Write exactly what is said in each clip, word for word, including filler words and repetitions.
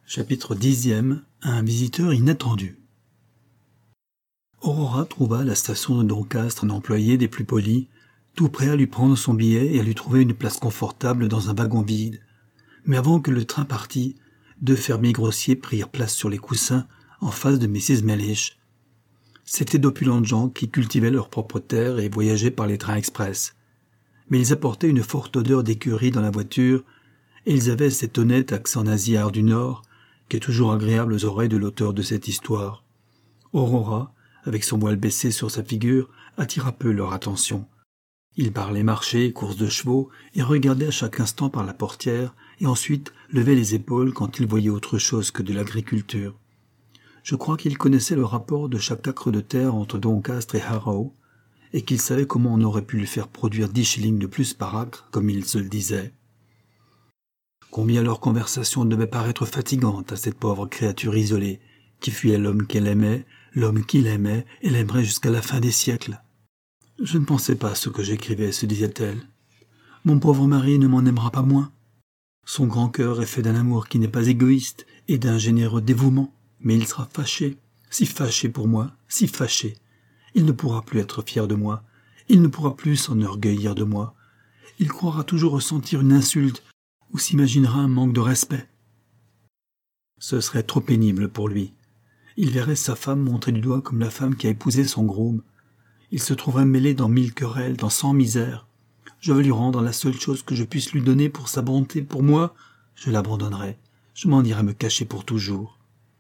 Chapitre dixième. Un visiteur inattendu. Aurora trouva à la station de Doncaster un employé des plus polis, tout prêt à lui prendre son billet et à lui trouver une place confortable dans un wagon vide. Mais avant que le train partît, deux fermiers grossiers prirent place sur les coussins en face de missus Mellish. C'étaient d'opulentes gens qui cultivaient leurs propres terres et voyageaient par les trains express. Mais ils apportaient une forte odeur d'écurie dans la voiture, et ils avaient cet honnête accent nasillard du Nord, qui est toujours agréable aux oreilles de l'auteur de cette histoire. Aurora, avec son voile baissé sur sa figure, attira peu leur attention. Ils parlaient marché, course de chevaux, et regardaient à chaque instant par la portière, et ensuite levaient les épaules quand ils voyaient autre chose que de l'agriculture. Je crois qu'ils connaissaient le rapport de chaque acre de terre entre Doncaster et Harrow, et qu'ils savaient comment on aurait pu lui faire produire dix shillings de plus par acre, comme ils se le disaient. Combien leur conversation devait paraître fatigante à cette pauvre créature isolée, qui fuyait l'homme qu'elle aimait, l'homme qui l'aimait et l'aimerait jusqu'à la fin des siècles. Je ne pensais pas à ce que j'écrivais, se disait-elle. Mon pauvre mari ne m'en aimera pas moins. Son grand cœur est fait d'un amour qui n'est pas égoïste et d'un généreux dévouement, mais il sera fâché, si fâché pour moi, si fâché. Il ne pourra plus être fier de moi, il ne pourra plus s'enorgueillir de moi. Il croira toujours ressentir une insulte, ou s'imaginera un manque de respect. Ce serait trop pénible pour lui. Il verrait sa femme montrée du doigt comme la femme qui a épousé son groom. Il se trouverait mêlé dans mille querelles, dans cent misères. Je veux lui rendre la seule chose que je puisse lui donner pour sa bonté, pour moi, je l'abandonnerai. Je m'en irai me cacher pour toujours.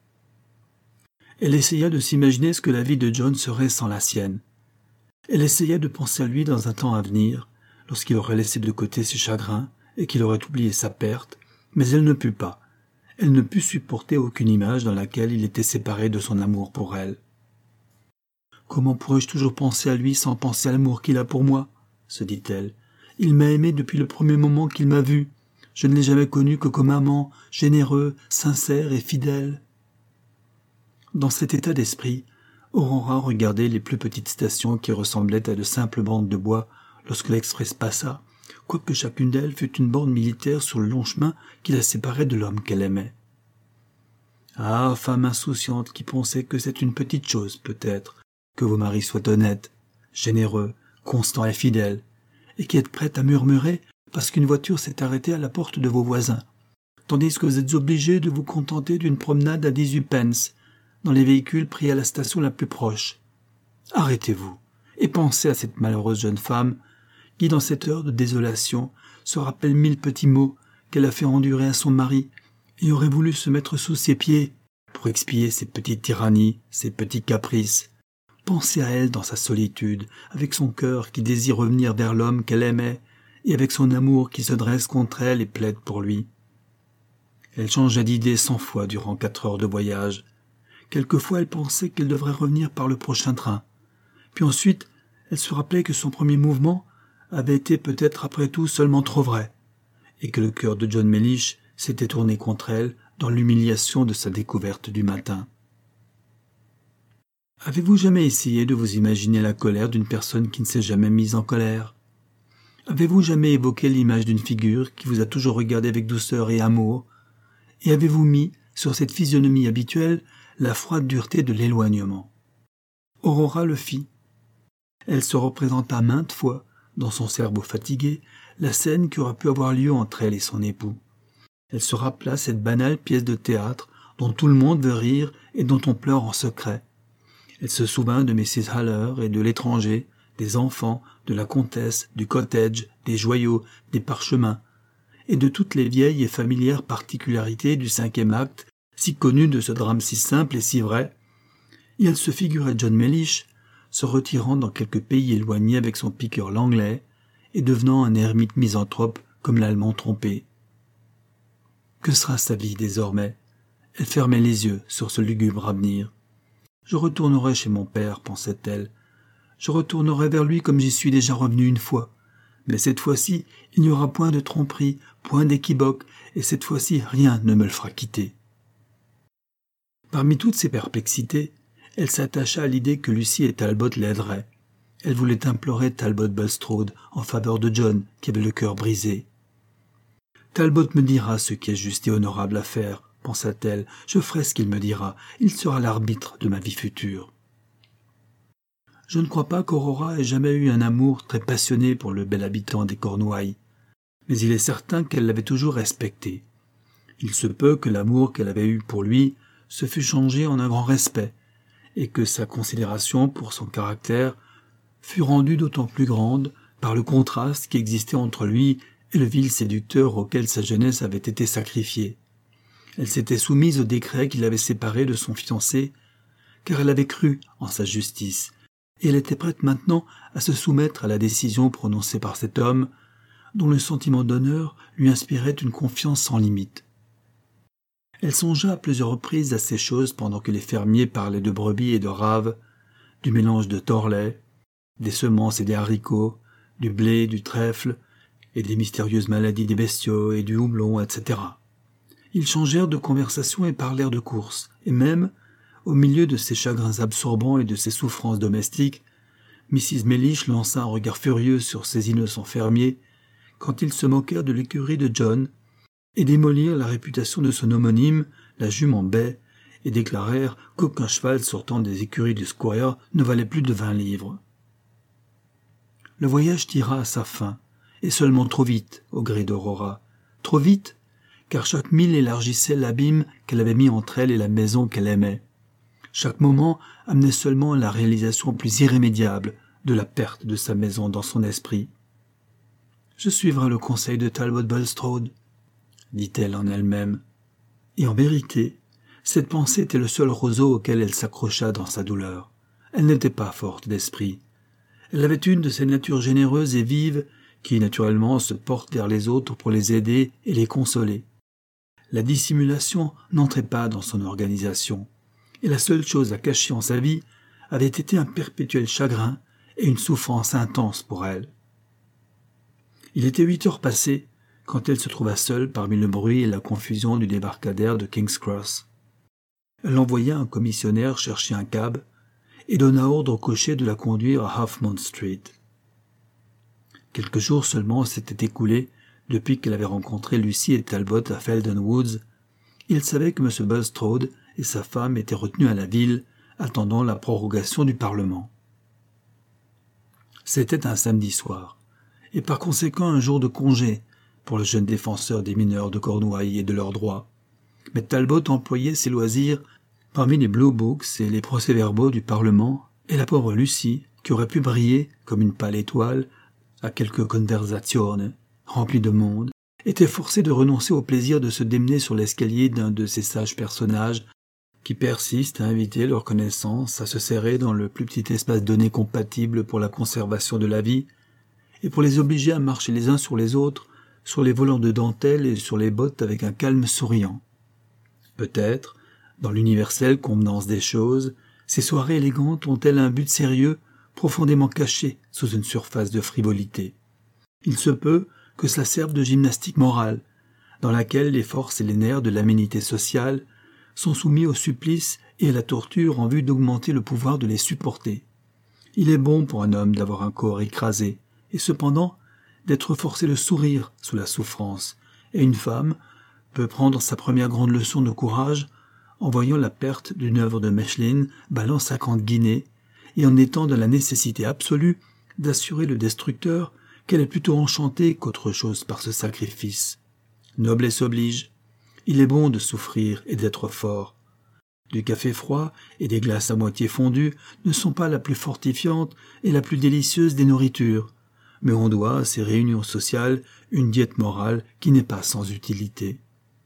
Elle essaya de s'imaginer ce que la vie de John serait sans la sienne. Elle essaya de penser à lui dans un temps à venir, lorsqu'il aurait laissé de côté ses chagrins, et qu'il aurait oublié sa perte, mais elle ne put pas. Elle ne put supporter aucune image dans laquelle il était séparé de son amour pour elle. Comment pourrais-je toujours penser à lui sans penser à l'amour qu'il a pour moi, se dit-elle. Il m'a aimé depuis le premier moment qu'il m'a vu. Je ne l'ai jamais connu que comme amant, généreux, sincère et fidèle. Dans cet état d'esprit, Aurora regardait les plus petites stations qui ressemblaient à de simples bandes de bois lorsque l'express passa, quoique chacune d'elles fût une borne militaire sur le long chemin qui la séparait de l'homme qu'elle aimait. Ah, femme insouciante qui pensait que c'est une petite chose, peut-être, que vos maris soient honnêtes, généreux, constants et fidèles, et qui êtes prête à murmurer parce qu'une voiture s'est arrêtée à la porte de vos voisins, tandis que vous êtes obligés de vous contenter d'une promenade à dix-huit pence, dans les véhicules pris à la station la plus proche. Arrêtez-vous, et pensez à cette malheureuse jeune femme qui, dans cette heure de désolation, se rappelle mille petits mots qu'elle a fait endurer à son mari et aurait voulu se mettre sous ses pieds pour expier ses petites tyrannies, ses petits caprices. Pensez à elle dans sa solitude, avec son cœur qui désire revenir vers l'homme qu'elle aimait et avec son amour qui se dresse contre elle et plaide pour lui. Elle changea d'idée cent fois durant quatre heures de voyage. Quelquefois elle pensait qu'elle devrait revenir par le prochain train. Puis ensuite, elle se rappelait que son premier mouvement avait été peut-être après tout seulement trop vrai, et que le cœur de John Mellish s'était tourné contre elle dans l'humiliation de sa découverte du matin. Avez-vous jamais essayé de vous imaginer la colère d'une personne qui ne s'est jamais mise en colère? Avez-vous jamais évoqué l'image d'une figure qui vous a toujours regardé avec douceur et amour? Et avez-vous mis sur cette physionomie habituelle la froide dureté de l'éloignement? Aurora le fit. Elle se représenta maintes fois, dans son cerveau fatigué, la scène qui aurait pu avoir lieu entre elle et son époux. Elle se rappela cette banale pièce de théâtre dont tout le monde veut rire et dont on pleure en secret. Elle se souvint de missus Haller et de l'étranger, des enfants, de la comtesse, du cottage, des joyaux, des parchemins, et de toutes les vieilles et familières particularités du cinquième acte, si connues de ce drame si simple et si vrai. Et elle se figurait John Mellish se retirant dans quelque pays éloigné avec son piqueur l'anglais et devenant un ermite misanthrope comme l'allemand trompé. Que sera sa vie désormais? Elle fermait les yeux sur ce lugubre avenir. Je retournerai chez mon père, pensait-elle. Je retournerai vers lui comme j'y suis déjà revenu une fois. Mais cette fois-ci, il n'y aura point de tromperie, point d'équivoque, et cette fois-ci, rien ne me le fera quitter. Parmi toutes ces perplexités, elle s'attacha à l'idée que Lucie et Talbot l'aideraient. Elle voulait implorer Talbot Bulstrode en faveur de John, qui avait le cœur brisé. Talbot me dira ce qui est juste et honorable à faire, pensa-t-elle, je ferai ce qu'il me dira, il sera l'arbitre de ma vie future. Je ne crois pas qu'Aurora ait jamais eu un amour très passionné pour le bel habitant des Cornouailles, mais il est certain qu'elle l'avait toujours respecté. Il se peut que l'amour qu'elle avait eu pour lui se fût changé en un grand respect, et que sa considération pour son caractère fut rendue d'autant plus grande par le contraste qui existait entre lui et le vil séducteur auquel sa jeunesse avait été sacrifiée. Elle s'était soumise au décret qui l'avait séparée de son fiancé, car elle avait cru en sa justice, et elle était prête maintenant à se soumettre à la décision prononcée par cet homme, dont le sentiment d'honneur lui inspirait une confiance sans limite. Elle songea à plusieurs reprises à ces choses pendant que les fermiers parlaient de brebis et de raves, du mélange de torlait, des semences et des haricots, du blé, du trèfle, et des mystérieuses maladies des bestiaux et du houblon, et cetera. Ils changèrent de conversation et parlèrent de courses, et même, au milieu de ces chagrins absorbants et de ces souffrances domestiques, Missus Mellish lança un regard furieux sur ces innocents fermiers quand ils se moquèrent de l'écurie de John et démolirent la réputation de son homonyme, la jument Baie, et déclarèrent qu'aucun cheval sortant des écuries du Squire ne valait plus de vingt livres. Le voyage tira à sa fin, et seulement trop vite, au gré d'Aurora. Trop vite, car chaque mille élargissait l'abîme qu'elle avait mis entre elle et la maison qu'elle aimait. Chaque moment amenait seulement la réalisation plus irrémédiable de la perte de sa maison dans son esprit. « Je suivrai le conseil de Talbot Bulstrode », dit-elle en elle-même. Et en vérité, cette pensée était le seul roseau auquel elle s'accrocha dans sa douleur. Elle n'était pas forte d'esprit. Elle avait une de ces natures généreuses et vives qui, naturellement, se portent vers les autres pour les aider et les consoler. La dissimulation n'entrait pas dans son organisation, et la seule chose à cacher en sa vie avait été un perpétuel chagrin et une souffrance intense pour elle. Il était huit heures passées quand elle se trouva seule parmi le bruit et la confusion du débarcadère de King's Cross. Elle envoya un commissionnaire chercher un cab et donna ordre au cocher de la conduire à Half Moon Street. Quelques jours seulement s'étaient écoulés depuis qu'elle avait rencontré Lucie et Talbot à Felden Woods. Il savait que M. Bulstrode et sa femme étaient retenus à la ville, attendant la prorogation du Parlement. C'était un samedi soir, et par conséquent un jour de congé pour le jeune défenseur des mineurs de Cornouailles et de leurs droits. Mais Talbot employait ses loisirs parmi les Blue Books et les procès-verbaux du Parlement, et la pauvre Lucie, qui aurait pu briller comme une pâle étoile à quelques conversazioni remplies de monde, était forcée de renoncer au plaisir de se démener sur l'escalier d'un de ces sages personnages qui persistent à inviter leurs connaissances à se serrer dans le plus petit espace donné compatible pour la conservation de la vie, et pour les obliger à marcher les uns sur les autres, sur les volants de dentelle et sur les bottes avec un calme souriant. Peut-être, dans l'universelle convenance des choses, ces soirées élégantes ont-elles un but sérieux, profondément caché sous une surface de frivolité. Il se peut que cela serve de gymnastique morale, dans laquelle les forces et les nerfs de l'aménité sociale sont soumis au supplice et à la torture en vue d'augmenter le pouvoir de les supporter. Il est bon pour un homme d'avoir un corps écrasé, et cependant d'être forcé de sourire sous la souffrance, et une femme peut prendre sa première grande leçon de courage en voyant la perte d'une œuvre de Mechlin valant cinquante guinées, et en étant dans la nécessité absolue d'assurer le destructeur qu'elle est plutôt enchantée qu'autre chose par ce sacrifice. Noblesse oblige. Il est bon de souffrir et d'être fort. Du café froid et des glaces à moitié fondues ne sont pas la plus fortifiante et la plus délicieuse des nourritures, mais on doit à ces réunions sociales une diète morale qui n'est pas sans utilité.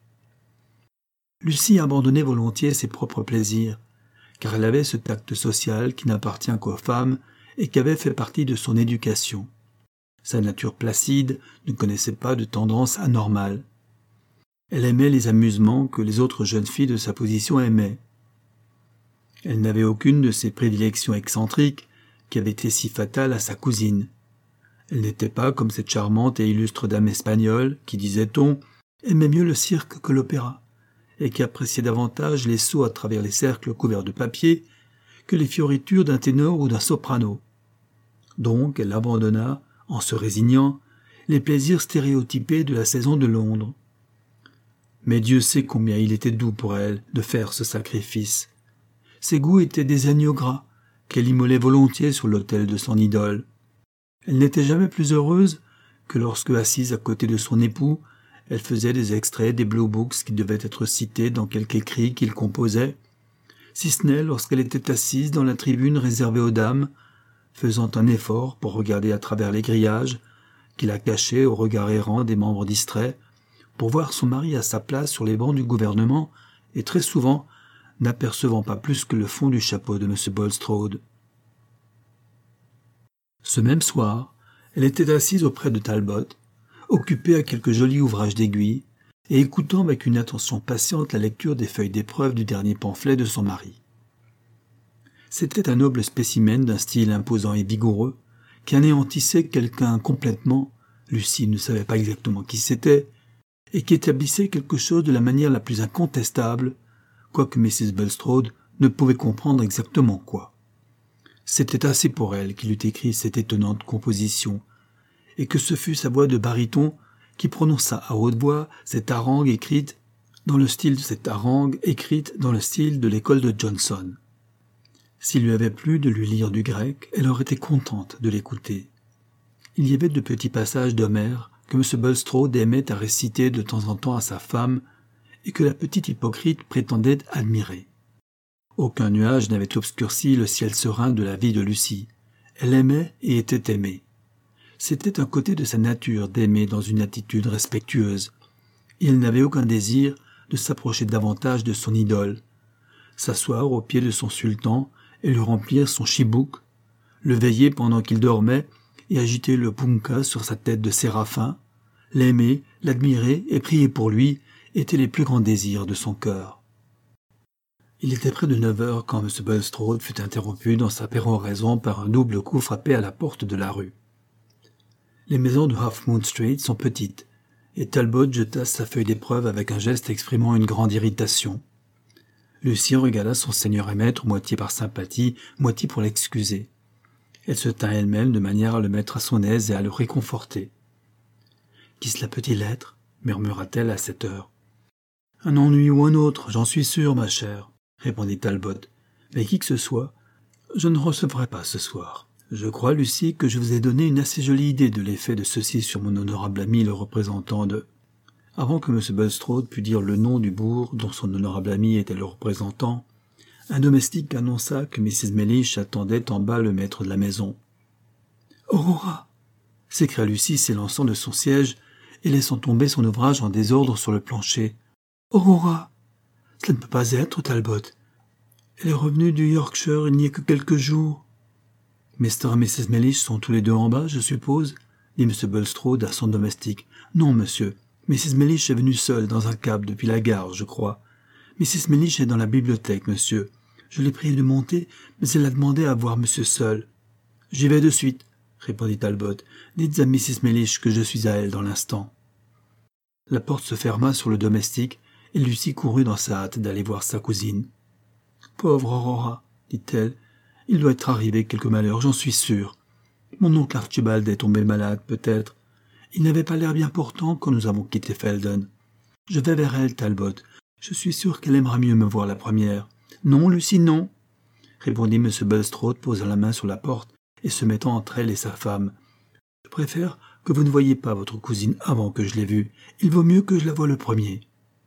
Lucie abandonnait volontiers ses propres plaisirs, car elle avait ce tact social qui n'appartient qu'aux femmes et qui avait fait partie de son éducation. Sa nature placide ne connaissait pas de tendance anormale. Elle aimait les amusements que les autres jeunes filles de sa position aimaient. Elle n'avait aucune de ces prédilections excentriques qui avaient été si fatales à sa cousine. Elle n'était pas comme cette charmante et illustre dame espagnole qui, disait-on, aimait mieux le cirque que l'opéra, et qui appréciait davantage les sauts à travers les cercles couverts de papier que les fioritures d'un ténor ou d'un soprano. Donc elle abandonna, en se résignant, les plaisirs stéréotypés de la saison de Londres. Mais Dieu sait combien il était doux pour elle de faire ce sacrifice. Ses goûts étaient des agneaux gras, qu'elle immolait volontiers sur l'autel de son idole. Elle n'était jamais plus heureuse que lorsque, assise à côté de son époux, elle faisait des extraits des Blue Books qui devaient être cités dans quelque écrit qu'il composait, si ce n'est lorsqu'elle était assise dans la tribune réservée aux dames, faisant un effort pour regarder à travers les grillages, qui la cachaient au regard errant des membres distraits, pour voir son mari à sa place sur les bancs du gouvernement, et très souvent n'apercevant pas plus que le fond du chapeau de M. Bulstrode. Ce même soir, elle était assise auprès de Talbot, occupée à quelques jolis ouvrages d'aiguille, et écoutant avec une attention patiente la lecture des feuilles d'épreuve du dernier pamphlet de son mari. C'était un noble spécimen d'un style imposant et vigoureux, qui anéantissait quelqu'un complètement, Lucie ne savait pas exactement qui c'était, et qui établissait quelque chose de la manière la plus incontestable, quoique missus Bulstrode ne pouvait comprendre exactement quoi. C'était assez pour elle qu'il eût écrit cette étonnante composition, et que ce fût sa voix de baryton qui prononça à haute voix cette harangue écrite dans le style de cette harangue écrite dans le style de l'école de Johnson. S'il lui avait plu de lui lire du grec, elle aurait été contente de l'écouter. Il y avait de petits passages d'Homère que M. Bulstrode aimait à réciter de temps en temps à sa femme et que la petite hypocrite prétendait admirer. Aucun nuage n'avait obscurci le ciel serein de la vie de Lucie. Elle aimait et était aimée. C'était un côté de sa nature d'aimer dans une attitude respectueuse. Il n'avait aucun désir de s'approcher davantage de son idole, s'asseoir au pied de son sultan et lui remplir son chibouk, le veiller pendant qu'il dormait et agiter le punkah sur sa tête de séraphin, l'aimer, l'admirer et prier pour lui étaient les plus grands désirs de son cœur. Il était près de neuf heures quand M. Bulstrode fut interrompu dans sa péroraison par un double coup frappé à la porte de la rue. Les maisons de Half Moon Street sont petites, et Talbot jeta sa feuille d'épreuve avec un geste exprimant une grande irritation. Lucie regarda son seigneur et maître moitié par sympathie, moitié pour l'excuser. Elle se tint elle-même de manière à le mettre à son aise et à le réconforter. « Qui cela peut-il être » murmura-t-elle à cette heure. « Un ennui ou un autre, j'en suis sûre, ma chère, » répondit Talbot. « Mais qui que ce soit, je ne recevrai pas ce soir. Je crois, Lucie, que je vous ai donné une assez jolie idée de l'effet de ceci sur mon honorable ami le représentant de... » Avant que M. Bulstrode pût dire le nom du bourg dont son honorable ami était le représentant, un domestique annonça que missus Mellish attendait en bas le maître de la maison. « Aurora !» s'écria Lucie s'élançant de son siège et laissant tomber son ouvrage en désordre sur le plancher. « Aurora ! Cela ne peut pas être, Talbot. Elle est revenue du Yorkshire il n'y a que quelques jours. »« mister et missus Mellish sont tous les deux en bas, je suppose ?» dit M. Bulstrode à son domestique. « Non, monsieur. missus Mellish est venue seule dans un cab depuis la gare, je crois. missus Mellish est dans la bibliothèque, monsieur. Je l'ai priée de monter, mais elle a demandé à voir monsieur seul. »« J'y vais de suite, » répondit Talbot. « Dites à missus Mellish que je suis à elle dans l'instant. » La porte se ferma sur le domestique, et Lucie courut dans sa hâte d'aller voir sa cousine. « Pauvre Aurora, » dit-elle, « il doit être arrivé quelque malheur, j'en suis sûre. Mon oncle Archibald est tombé malade, peut-être. Il n'avait pas l'air bien portant quand nous avons quitté Felden. Je vais vers elle, Talbot. Je suis sûr qu'elle aimera mieux me voir la première. »« Non, Lucie, non, » répondit M. Bulstrode, posant la main sur la porte et se mettant entre elle et sa femme. « Je préfère que vous ne voyiez pas votre cousine avant que je l'ai vue. Il vaut mieux que je la voie le premier. »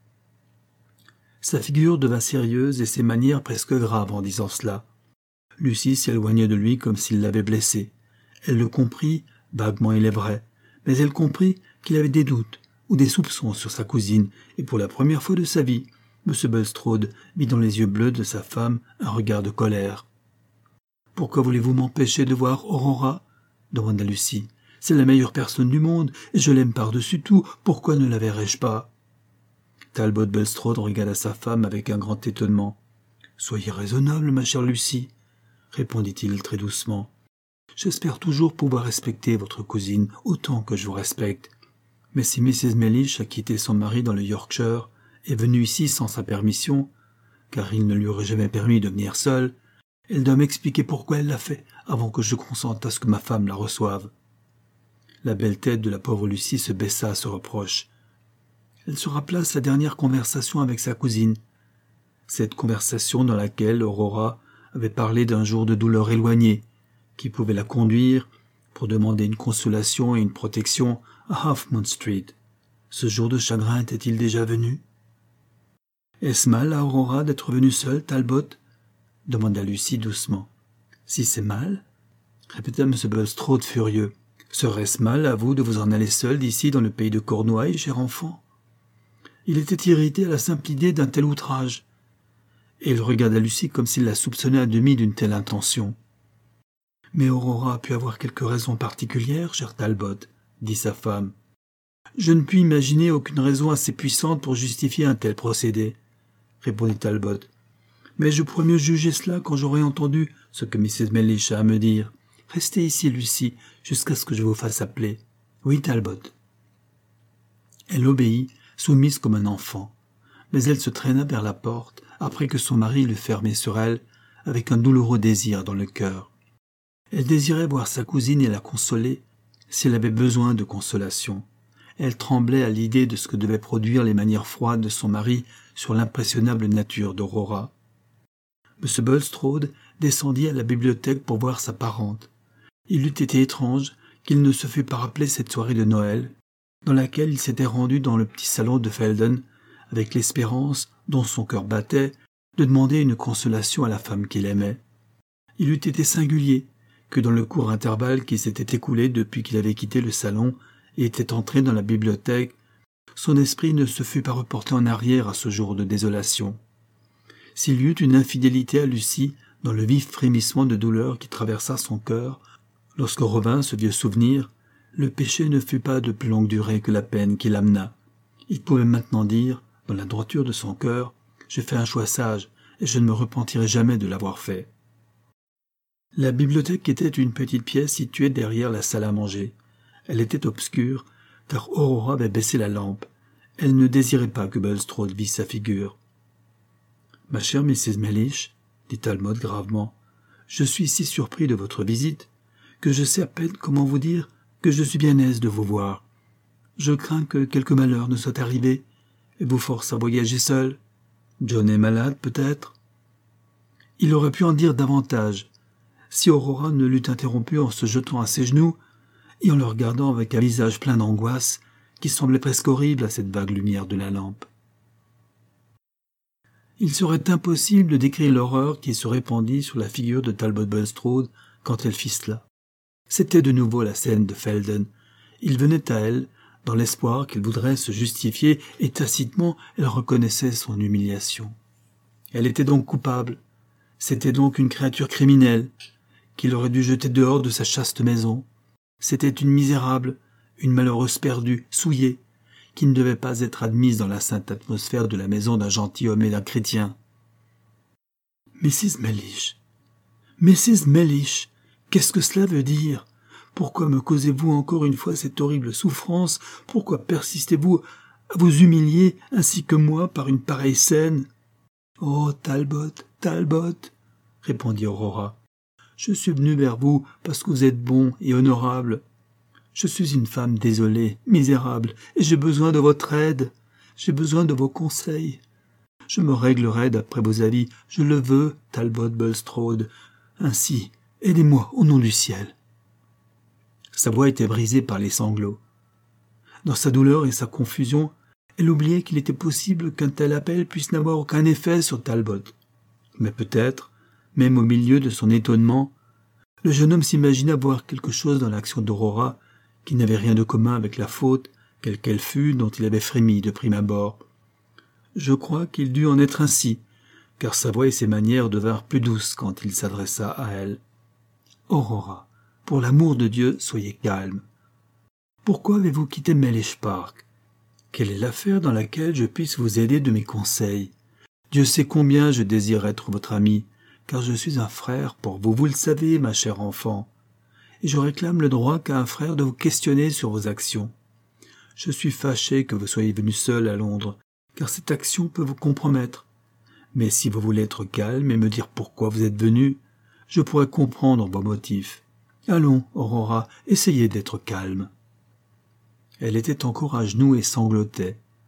Sa figure devint sérieuse et ses manières presque graves en disant cela. Lucie s'éloignait de lui comme s'il l'avait blessée. Elle le comprit, vaguement il est vrai, mais elle comprit qu'il avait des doutes ou des soupçons sur sa cousine, et pour la première fois de sa vie, M. Bulstrode vit dans les yeux bleus de sa femme un regard de colère. « Pourquoi voulez-vous m'empêcher de voir Aurora ?» demanda Lucie. « C'est la meilleure personne du monde, et je l'aime par-dessus tout, pourquoi ne la verrais-je pas ?» Talbot Bulstrode regarda sa femme avec un grand étonnement. « Soyez raisonnable, ma chère Lucie, » répondit-il très doucement. « J'espère toujours pouvoir respecter votre cousine autant que je vous respecte. Mais si missus Mellish a quitté son mari dans le Yorkshire, est venue ici sans sa permission, car il ne lui aurait jamais permis de venir seule, elle doit m'expliquer pourquoi elle l'a fait avant que je consente à ce que ma femme la reçoive. » La belle tête de la pauvre Lucie se baissa à ce reproche. Elle se rappela sa dernière conversation avec sa cousine. Cette conversation dans laquelle Aurora avait parlé d'un jour de douleur éloigné, qui pouvait la conduire pour demander une consolation et une protection à Half Moon Street. Ce jour de chagrin était-il déjà venu? Est-ce mal à Aurora d'être venue seule, Talbot? Demanda Lucie doucement. Si c'est mal, répéta M. Bulstrode furieux. Serait-ce mal à vous de vous en aller seul d'ici dans le pays de Cornouailles, cher enfant? Il était irrité à la simple idée d'un tel outrage, et il regarda Lucie comme s'il la soupçonnait à demi d'une telle intention. « Mais Aurora a pu avoir quelques raisons particulières, cher Talbot, » dit sa femme. « Je ne puis imaginer aucune raison assez puissante pour justifier un tel procédé, » répondit Talbot. « Mais je pourrais mieux juger cela quand j'aurai entendu ce que missus Mellish a à me dire. Restez ici, Lucie, jusqu'à ce que je vous fasse appeler. Oui, Talbot. » Elle obéit, soumise comme un enfant, mais elle se traîna vers la porte après que son mari l'eut fermée sur elle, avec un douloureux désir dans le cœur. Elle désirait voir sa cousine et la consoler, si elle avait besoin de consolation. Elle tremblait à l'idée de ce que devaient produire les manières froides de son mari sur l'impressionnable nature d'Aurora. M. Bulstrode descendit à la bibliothèque pour voir sa parente. Il eût été étrange qu'il ne se fût pas rappelé cette soirée de Noël, dans laquelle il s'était rendu dans le petit salon de Felden, avec l'espérance, dont son cœur battait, de demander une consolation à la femme qu'il aimait. Il eût été singulier que dans le court intervalle qui s'était écoulé depuis qu'il avait quitté le salon et était entré dans la bibliothèque, son esprit ne se fût pas reporté en arrière à ce jour de désolation. S'il y eut une infidélité à Lucie dans le vif frémissement de douleur qui traversa son cœur, lorsque revint ce vieux souvenir, le péché ne fut pas de plus longue durée que la peine qui l'amena. Il pouvait maintenant dire, dans la droiture de son cœur, « J'ai fait un choix sage, et je ne me repentirai jamais de l'avoir fait. » La bibliothèque était une petite pièce située derrière la salle à manger. Elle était obscure, car Aurora avait baissé la lampe. Elle ne désirait pas que Bulstrode vît sa figure. « Ma chère missus Mellish, » dit Talbot gravement, « je suis si surpris de votre visite que je sais à peine comment vous dire que je suis bien aise de vous voir. Je crains que quelque malheur ne soit arrivé et vous force à voyager seul. John est malade, peut-être. » Il aurait pu en dire davantage, si Aurora ne l'eût interrompu en se jetant à ses genoux et en le regardant avec un visage plein d'angoisse qui semblait presque horrible à cette vague lumière de la lampe. Il serait impossible de décrire l'horreur qui se répandit sur la figure de Talbot Bulstrode quand elle fit cela. C'était de nouveau la scène de Felden. Il venait à elle, dans l'espoir qu'elle voudrait se justifier, et tacitement elle reconnaissait son humiliation. Elle était donc coupable. C'était donc une créature criminelle, qu'il aurait dû jeter dehors de sa chaste maison. C'était une misérable, une malheureuse perdue, souillée, qui ne devait pas être admise dans la sainte atmosphère de la maison d'un gentilhomme et d'un chrétien. « missus Mellish, missus Mellish, qu'est-ce que cela veut dire? Pourquoi me causez-vous encore une fois cette horrible souffrance? Pourquoi persistez-vous à vous humilier ainsi que moi par une pareille scène? »« Oh, Talbot, Talbot, » répondit Aurora, « je suis venue vers vous parce que vous êtes bon et honorable. Je suis une femme désolée, misérable, et j'ai besoin de votre aide. J'ai besoin de vos conseils. Je me réglerai d'après vos avis. Je le veux, Talbot Bulstrode. Ainsi, aidez-moi au nom du ciel. » Sa voix était brisée par les sanglots. Dans sa douleur et sa confusion, elle oubliait qu'il était possible qu'un tel appel puisse n'avoir aucun effet sur Talbot. Mais peut-être, même au milieu de son étonnement, le jeune homme s'imaginait voir quelque chose dans l'action d'Aurora qui n'avait rien de commun avec la faute, quelle qu'elle fût, dont il avait frémi de prime abord. Je crois qu'il dut en être ainsi, car sa voix et ses manières devinrent plus douces quand il s'adressa à elle. « Aurora, pour l'amour de Dieu, soyez calme. Pourquoi avez-vous quitté Mellish Park? Quelle est l'affaire dans laquelle je puisse vous aider de mes conseils? Dieu sait combien je désire être votre ami, car je suis un frère pour vous, vous le savez, ma chère enfant, et je réclame le droit qu'a un frère de vous questionner sur vos actions. Je suis fâché que vous soyez venu seul à Londres, car cette action peut vous compromettre. Mais si vous voulez être calme et me dire pourquoi vous êtes venu, je pourrais comprendre vos motifs. Allons, Aurora, essayez d'être calme. » Elle était encore à genoux et sanglotait.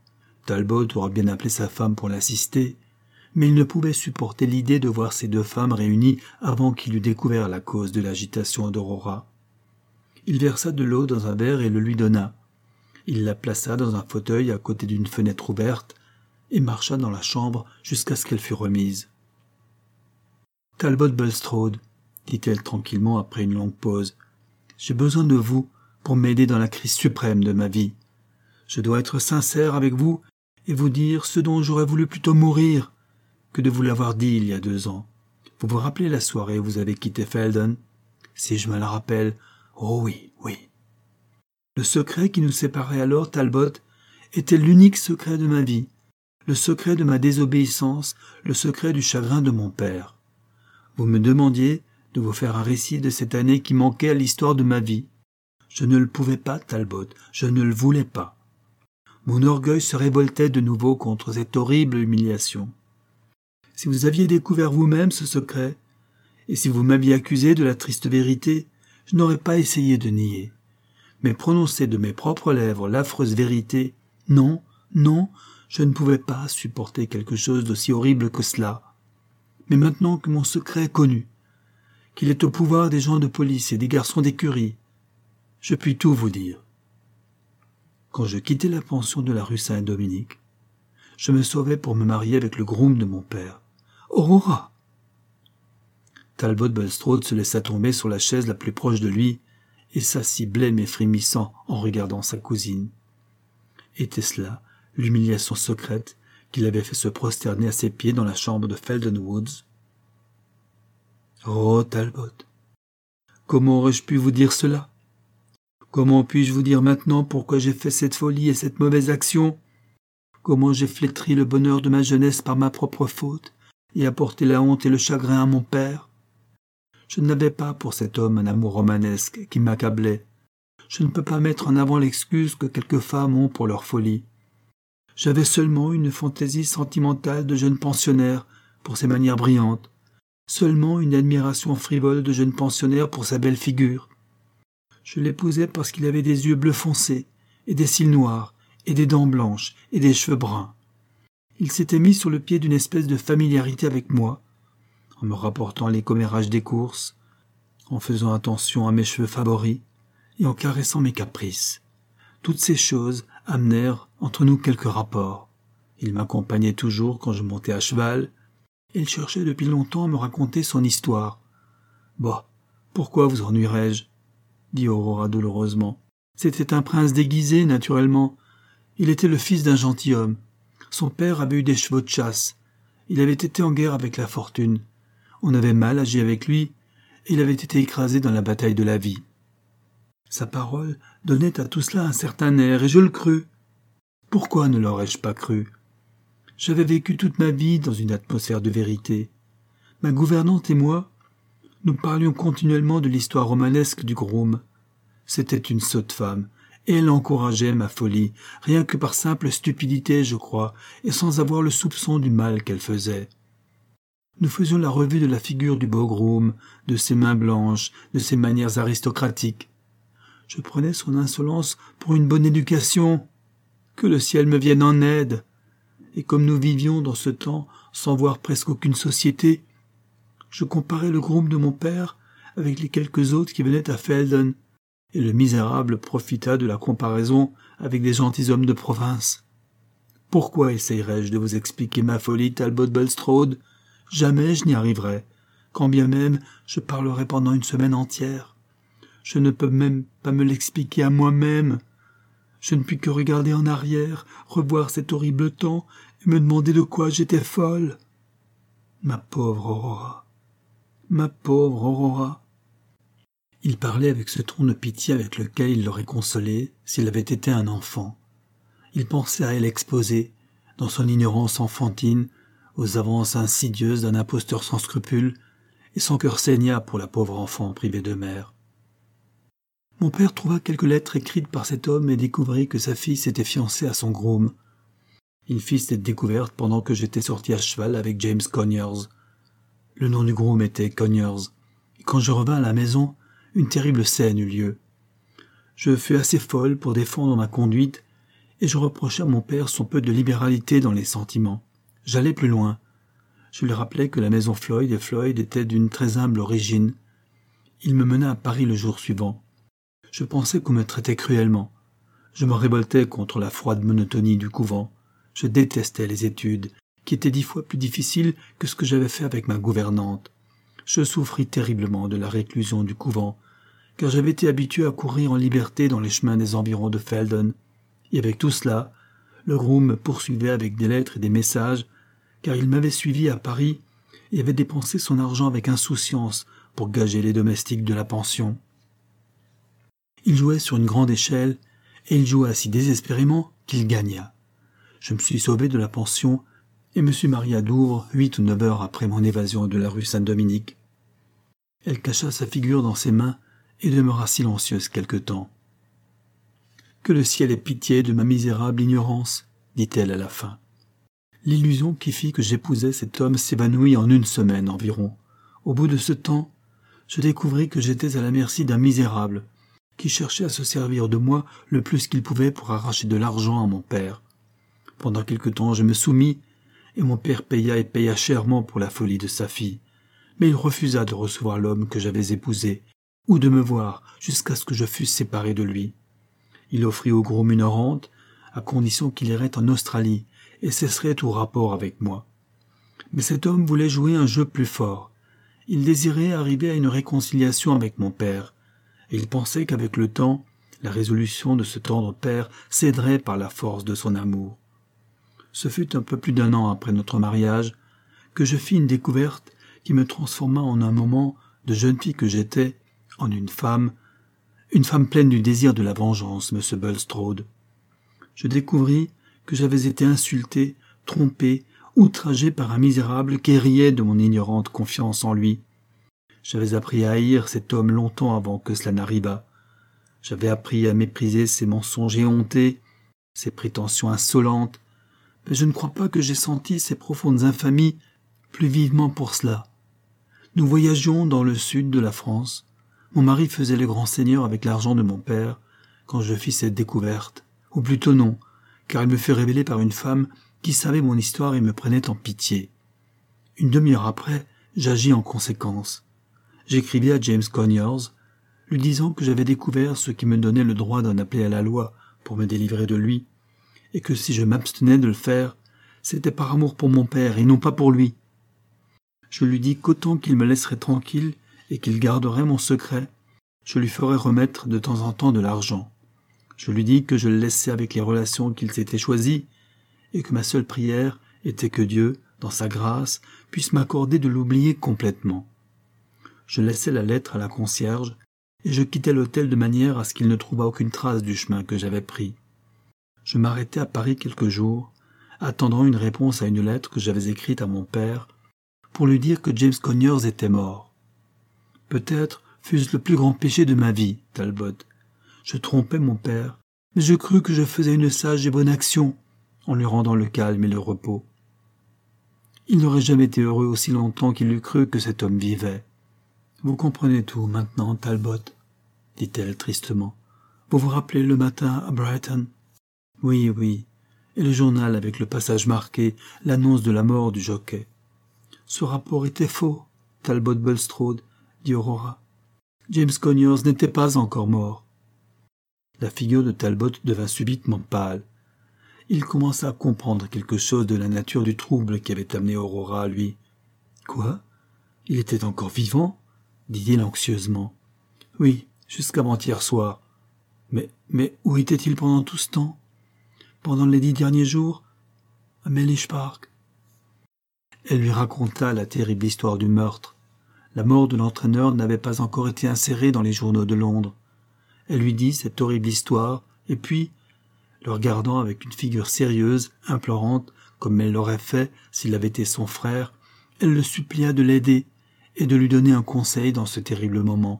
Talbot aura bien appelé sa femme pour l'assister, mais il ne pouvait supporter l'idée de voir ces deux femmes réunies avant qu'il eût découvert la cause de l'agitation d'Aurora. Il versa de l'eau dans un verre et le lui donna. Il la plaça dans un fauteuil à côté d'une fenêtre ouverte et marcha dans la chambre jusqu'à ce qu'elle fût remise. « Talbot Bulstrode, dit-elle tranquillement après une longue pause, j'ai besoin de vous pour m'aider dans la crise suprême de ma vie. Je dois être sincère avec vous et vous dire ce dont j'aurais voulu plutôt mourir que de vous l'avoir dit il y a deux ans. Vous vous rappelez la soirée où vous avez quitté Felden? Si je me la rappelle, oh oui, oui. Le secret qui nous séparait alors, Talbot, était l'unique secret de ma vie, le secret de ma désobéissance, le secret du chagrin de mon père. Vous me demandiez de vous faire un récit de cette année qui manquait à l'histoire de ma vie. Je ne le pouvais pas, Talbot, je ne le voulais pas. Mon orgueil se révoltait de nouveau contre cette horrible humiliation. Si vous aviez découvert vous-même ce secret, et si vous m'aviez accusé de la triste vérité, je n'aurais pas essayé de nier. Mais prononcer de mes propres lèvres l'affreuse vérité, non, non, je ne pouvais pas supporter quelque chose d'aussi horrible que cela. Mais maintenant que mon secret est connu, qu'il est au pouvoir des gens de police et des garçons d'écurie, je puis tout vous dire. Quand je quittai la pension de la rue Saint-Dominique, je me sauvai pour me marier avec le groom de mon père. Aurora! Talbot Bulstrode se laissa tomber sur la chaise la plus proche de lui et s'assit blême et frémissant en regardant sa cousine. Était-ce là l'humiliation secrète qui l'avait fait se prosterner à ses pieds dans la chambre de Felden Woods? Oh, Talbot! Comment aurais-je pu vous dire cela? Comment puis-je vous dire maintenant pourquoi j'ai fait cette folie et cette mauvaise action? Comment j'ai flétri le bonheur de ma jeunesse par ma propre faute et apporté la honte et le chagrin à mon père? Je n'avais pas pour cet homme un amour romanesque qui m'accablait. Je ne peux pas mettre en avant l'excuse que quelques femmes ont pour leur folie. J'avais seulement une fantaisie sentimentale de jeune pensionnaire pour ses manières brillantes, seulement une admiration frivole de jeune pensionnaire pour sa belle figure. Je l'épousais parce qu'il avait des yeux bleu foncé, et des cils noirs, et des dents blanches, et des cheveux bruns. Il s'était mis sur le pied d'une espèce de familiarité avec moi, en me rapportant les commérages des courses, en faisant attention à mes cheveux favoris, et en caressant mes caprices. Toutes ces choses amenèrent entre nous quelques rapports. Il m'accompagnait toujours quand je montais à cheval, et il cherchait depuis longtemps à me raconter son histoire. « Bah, pourquoi vous ennuierais-je » dit Aurora douloureusement. « C'était un prince déguisé, naturellement. Il était le fils d'un gentilhomme. Son père avait eu des chevaux de chasse. Il avait été en guerre avec la fortune. On avait mal agi avec lui, et il avait été écrasé dans la bataille de la vie. » Sa parole donnait à tout cela un certain air, et je le crus. Pourquoi ne l'aurais-je pas cru? J'avais vécu toute ma vie dans une atmosphère de vérité. Ma gouvernante et moi, nous parlions continuellement de l'histoire romanesque du groom. C'était une sotte femme, et elle encourageait ma folie, rien que par simple stupidité, je crois, et sans avoir le soupçon du mal qu'elle faisait. Nous faisions la revue de la figure du beau groom, de ses mains blanches, de ses manières aristocratiques. Je prenais son insolence pour une bonne éducation. Que le ciel me vienne en aide. Et comme nous vivions dans ce temps sans voir presque aucune société, je comparais le groom de mon père avec les quelques autres qui venaient à Felden, et le misérable profita de la comparaison avec des gentilshommes de province. Pourquoi essayerais-je de vous expliquer ma folie, Talbot Bulstrode? Jamais je n'y arriverai, quand bien même je parlerai pendant une semaine entière. Je ne peux même pas me l'expliquer à moi-même. Je ne puis que regarder en arrière, revoir cet horrible temps, et me demander de quoi j'étais folle. Ma pauvre Aurora, ma pauvre Aurora. Il parlait avec ce ton de pitié avec lequel il l'aurait consolée s'il avait été un enfant. Il pensait à elle exposée, dans son ignorance enfantine, aux avances insidieuses d'un imposteur sans scrupules, et son cœur saigna pour la pauvre enfant privée de mère. Mon père trouva quelques lettres écrites par cet homme et découvrit que sa fille s'était fiancée à son groom. Il fit cette découverte pendant que j'étais sorti à cheval avec James Conyers. Le nom du groom était Conyers, et quand je revins à la maison, une terrible scène eut lieu. Je fus assez folle pour défendre ma conduite, et je reprochais à mon père son peu de libéralité dans les sentiments. J'allais plus loin. Je lui rappelais que la maison Floyd et Floyd était d'une très humble origine. Il me mena à Paris le jour suivant. Je pensais qu'on me traitait cruellement. Je me révoltais contre la froide monotonie du couvent. Je détestais les études, qui étaient dix fois plus difficiles que ce que j'avais fait avec ma gouvernante. Je souffris terriblement de la réclusion du couvent, car j'avais été habitué à courir en liberté dans les chemins des environs de Felden. Et avec tout cela, le groom me poursuivait avec des lettres et des messages, car il m'avait suivi à Paris et avait dépensé son argent avec insouciance pour gager les domestiques de la pension. Il jouait sur une grande échelle, et il joua si désespérément qu'il gagna. Je me suis sauvé de la pension et me suis marié à Douvres huit ou neuf heures après mon évasion de la rue Saint-Dominique. Elle cacha sa figure dans ses mains et demeura silencieuse quelque temps. « Que le ciel ait pitié de ma misérable ignorance, » dit-elle à la fin. L'illusion qui fit que j'épousais cet homme s'évanouit en une semaine environ. Au bout de ce temps, je découvris que j'étais à la merci d'un misérable, qui cherchait à se servir de moi le plus qu'il pouvait pour arracher de l'argent à mon père. Pendant quelque temps, je me soumis, et mon père paya et paya chèrement pour la folie de sa fille. Mais il refusa de recevoir l'homme que j'avais épousé, ou de me voir jusqu'à ce que je fusse séparé de lui. Il offrit au groom une rente, à condition qu'il irait en Australie et cesserait tout rapport avec moi. Mais cet homme voulait jouer un jeu plus fort. Il désirait arriver à une réconciliation avec mon père, et il pensait qu'avec le temps, la résolution de ce tendre père céderait par la force de son amour. Ce fut un peu plus d'un an après notre mariage que je fis une découverte qui me transforma en un moment de jeune fille que j'étais en une femme, une femme pleine du désir de la vengeance, monsieur Bulstrode. Je découvris que j'avais été insulté, trompé, outragé par un misérable qui riait de mon ignorante confiance en lui. J'avais appris à haïr cet homme longtemps avant que cela n'arrivât. J'avais appris à mépriser ses mensonges éhontés, ses prétentions insolentes, mais je ne crois pas que j'ai senti ces profondes infamies plus vivement pour cela. Nous voyagions dans le sud de la France. Mon mari faisait le grand seigneur avec l'argent de mon père quand je fis cette découverte. Ou plutôt non, car il me fut révélé par une femme qui savait mon histoire et me prenait en pitié. Une demi-heure après, j'agis en conséquence. J'écrivis à James Conyers, lui disant que j'avais découvert ce qui me donnait le droit d'en appeler à la loi pour me délivrer de lui, et que si je m'abstenais de le faire, c'était par amour pour mon père et non pas pour lui. Je lui dis qu'autant qu'il me laisserait tranquille et qu'il garderait mon secret, je lui ferais remettre de temps en temps de l'argent. Je lui dis que je le laissais avec les relations qu'il s'était choisies et que ma seule prière était que Dieu, dans sa grâce, puisse m'accorder de l'oublier complètement. Je laissai la lettre à la concierge et je quittai l'hôtel de manière à ce qu'il ne trouvât aucune trace du chemin que j'avais pris. Je m'arrêtai à Paris quelques jours, attendant une réponse à une lettre que j'avais écrite à mon père pour lui dire que James Conyers était mort. Peut-être fût-ce le plus grand péché de ma vie, Talbot. Je trompais mon père, mais je crus que je faisais une sage et bonne action en lui rendant le calme et le repos. Il n'aurait jamais été heureux aussi longtemps qu'il eût cru que cet homme vivait. Vous comprenez tout maintenant, Talbot, dit-elle tristement. Vous vous rappelez le matin à Brighton? Oui, oui, et le journal avec le passage marqué, l'annonce de la mort du jockey. Ce rapport était faux, Talbot Bulstrode, dit Aurora. James Conyers n'était pas encore mort. La figure de Talbot devint subitement pâle. Il commença à comprendre quelque chose de la nature du trouble qui avait amené Aurora à lui. « Quoi? Il était encore vivant ?» dit-il anxieusement. « Oui, jusqu'avant-hier soir. Mais, mais où était-il pendant tout ce temps? Pendant les dix derniers jours? À Mellish Park ?» Elle lui raconta la terrible histoire du meurtre. La mort de l'entraîneur n'avait pas encore été insérée dans les journaux de Londres. Elle lui dit cette horrible histoire, et puis, le regardant avec une figure sérieuse, implorante, comme elle l'aurait fait s'il avait été son frère, elle le supplia de l'aider et de lui donner un conseil dans ce terrible moment.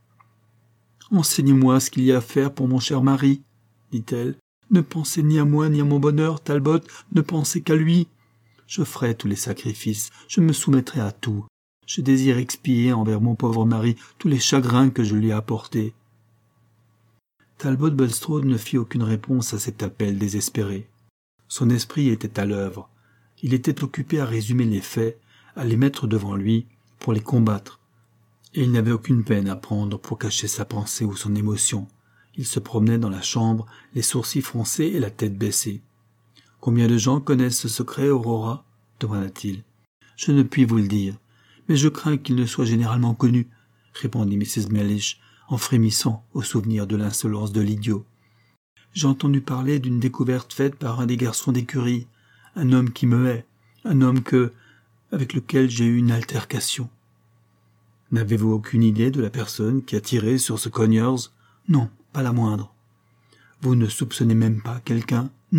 « Enseignez-moi ce qu'il y a à faire pour mon cher mari, » dit-elle. « Ne pensez ni à moi ni à mon bonheur, Talbot, ne pensez qu'à lui. Je ferai tous les sacrifices, je me soumettrai à tout. Je désire expier envers mon pauvre mari tous les chagrins que je lui ai apportés. » Talbot Bulstrode ne fit aucune réponse à cet appel désespéré. Son esprit était à l'œuvre. Il était occupé à résumer les faits, à les mettre devant lui, pour les combattre. Et il n'avait aucune peine à prendre pour cacher sa pensée ou son émotion. Il se promenait dans la chambre, les sourcils froncés et la tête baissée. « Combien de gens connaissent ce secret, Aurora ?» demanda-t-il. « Je ne puis vous le dire, mais je crains qu'il ne soit généralement connu, » répondit Mrs Mellish, en frémissant au souvenir de l'insolence de l'idiot. « J'ai entendu parler d'une découverte faite par un des garçons d'écurie, un homme qui me hait, un homme que, avec lequel j'ai eu une altercation. » « N'avez-vous aucune idée de la personne qui a tiré sur ce Conyers ? » ?»« Non, pas la moindre. »« Vous ne soupçonnez même pas quelqu'un ? » ?»« Non. »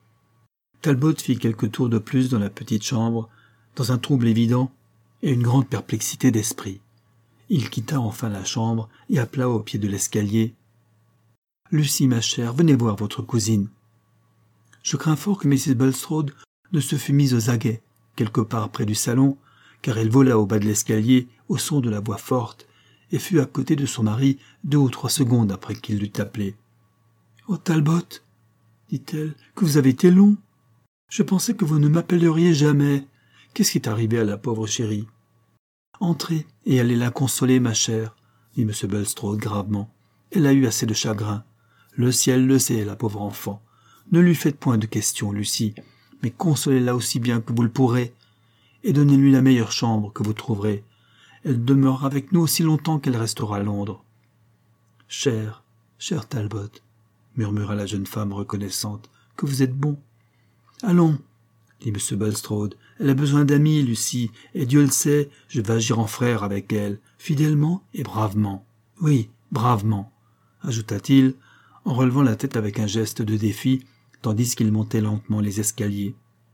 Talbot fit quelques tours de plus dans la petite chambre, dans un trouble évident et une grande perplexité d'esprit. Il quitta enfin la chambre et appela au pied de l'escalier. « Lucie, ma chère, venez voir votre cousine. » Je crains fort que Mrs Bulstrode ne se fût mise aux aguets, quelque part près du salon, car elle vola au bas de l'escalier au son de la voix forte, et fut à côté de son mari deux ou trois secondes après qu'il l'eut appelé. « Oh, Talbot, dit-elle, que vous avez été long. Je pensais que vous ne m'appelleriez jamais. Qu'est-ce qui est arrivé à la pauvre chérie ? » « Entrez et allez la consoler, ma chère, dit M. Bulstrode gravement. Elle a eu assez de chagrin. Le ciel le sait, la pauvre enfant. Ne lui faites point de questions, Lucie, mais consolez-la aussi bien que vous le pourrez, et donnez-lui la meilleure chambre que vous trouverez. Elle demeurera avec nous aussi longtemps qu'elle restera à Londres. »« Cher, cher Talbot, murmura la jeune femme reconnaissante, que vous êtes bon. »« Allons, dit M. Bulstrode, elle a besoin d'amis, Lucie, et Dieu le sait, je vais agir en frère avec elle, fidèlement et bravement. Oui, bravement, ajouta-t-il, en relevant la tête avec un geste de défi, tandis qu'il montait lentement les escaliers.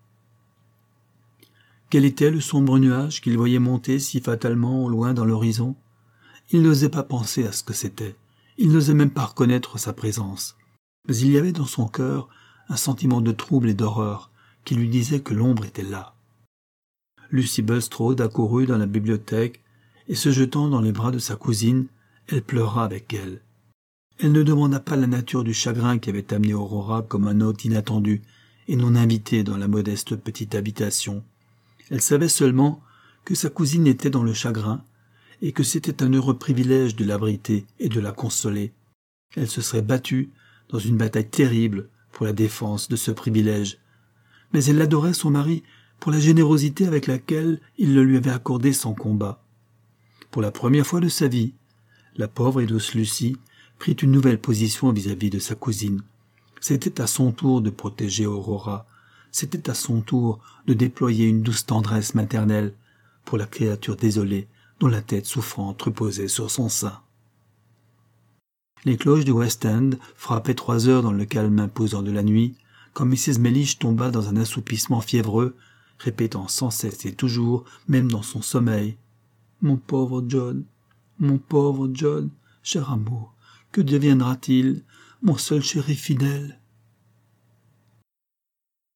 Quel était le sombre nuage qu'il voyait monter si fatalement au loin dans l'horizon ? Il n'osait pas penser à ce que c'était. Il n'osait même pas reconnaître sa présence. Mais il y avait dans son cœur un sentiment de trouble et d'horreur qui lui disait que l'ombre était là. Lucie Bulstrode accourut dans la bibliothèque et, se jetant dans les bras de sa cousine, elle pleura avec elle. Elle ne demanda pas la nature du chagrin qui avait amené Aurora comme un hôte inattendu et non invité dans la modeste petite habitation. Elle savait seulement que sa cousine était dans le chagrin et que c'était un heureux privilège de l'abriter et de la consoler. Elle se serait battue dans une bataille terrible pour la défense de ce privilège. Mais elle adorait son mari pour la générosité avec laquelle il le lui avait accordé sans combat. Pour la première fois de sa vie, la pauvre et douce Lucie prit une nouvelle position vis-à-vis de sa cousine. C'était à son tour de protéger Aurora. C'était à son tour de déployer une douce tendresse maternelle pour la créature désolée dont la tête souffrante reposait sur son sein. Les cloches du West-End frappaient trois heures dans le calme imposant de la nuit, quand Mrs Mellish tomba dans un assoupissement fiévreux, répétant sans cesse et toujours, même dans son sommeil, « Mon pauvre John, mon pauvre John, cher amour, que deviendra-t-il, mon seul chéri fidèle ?»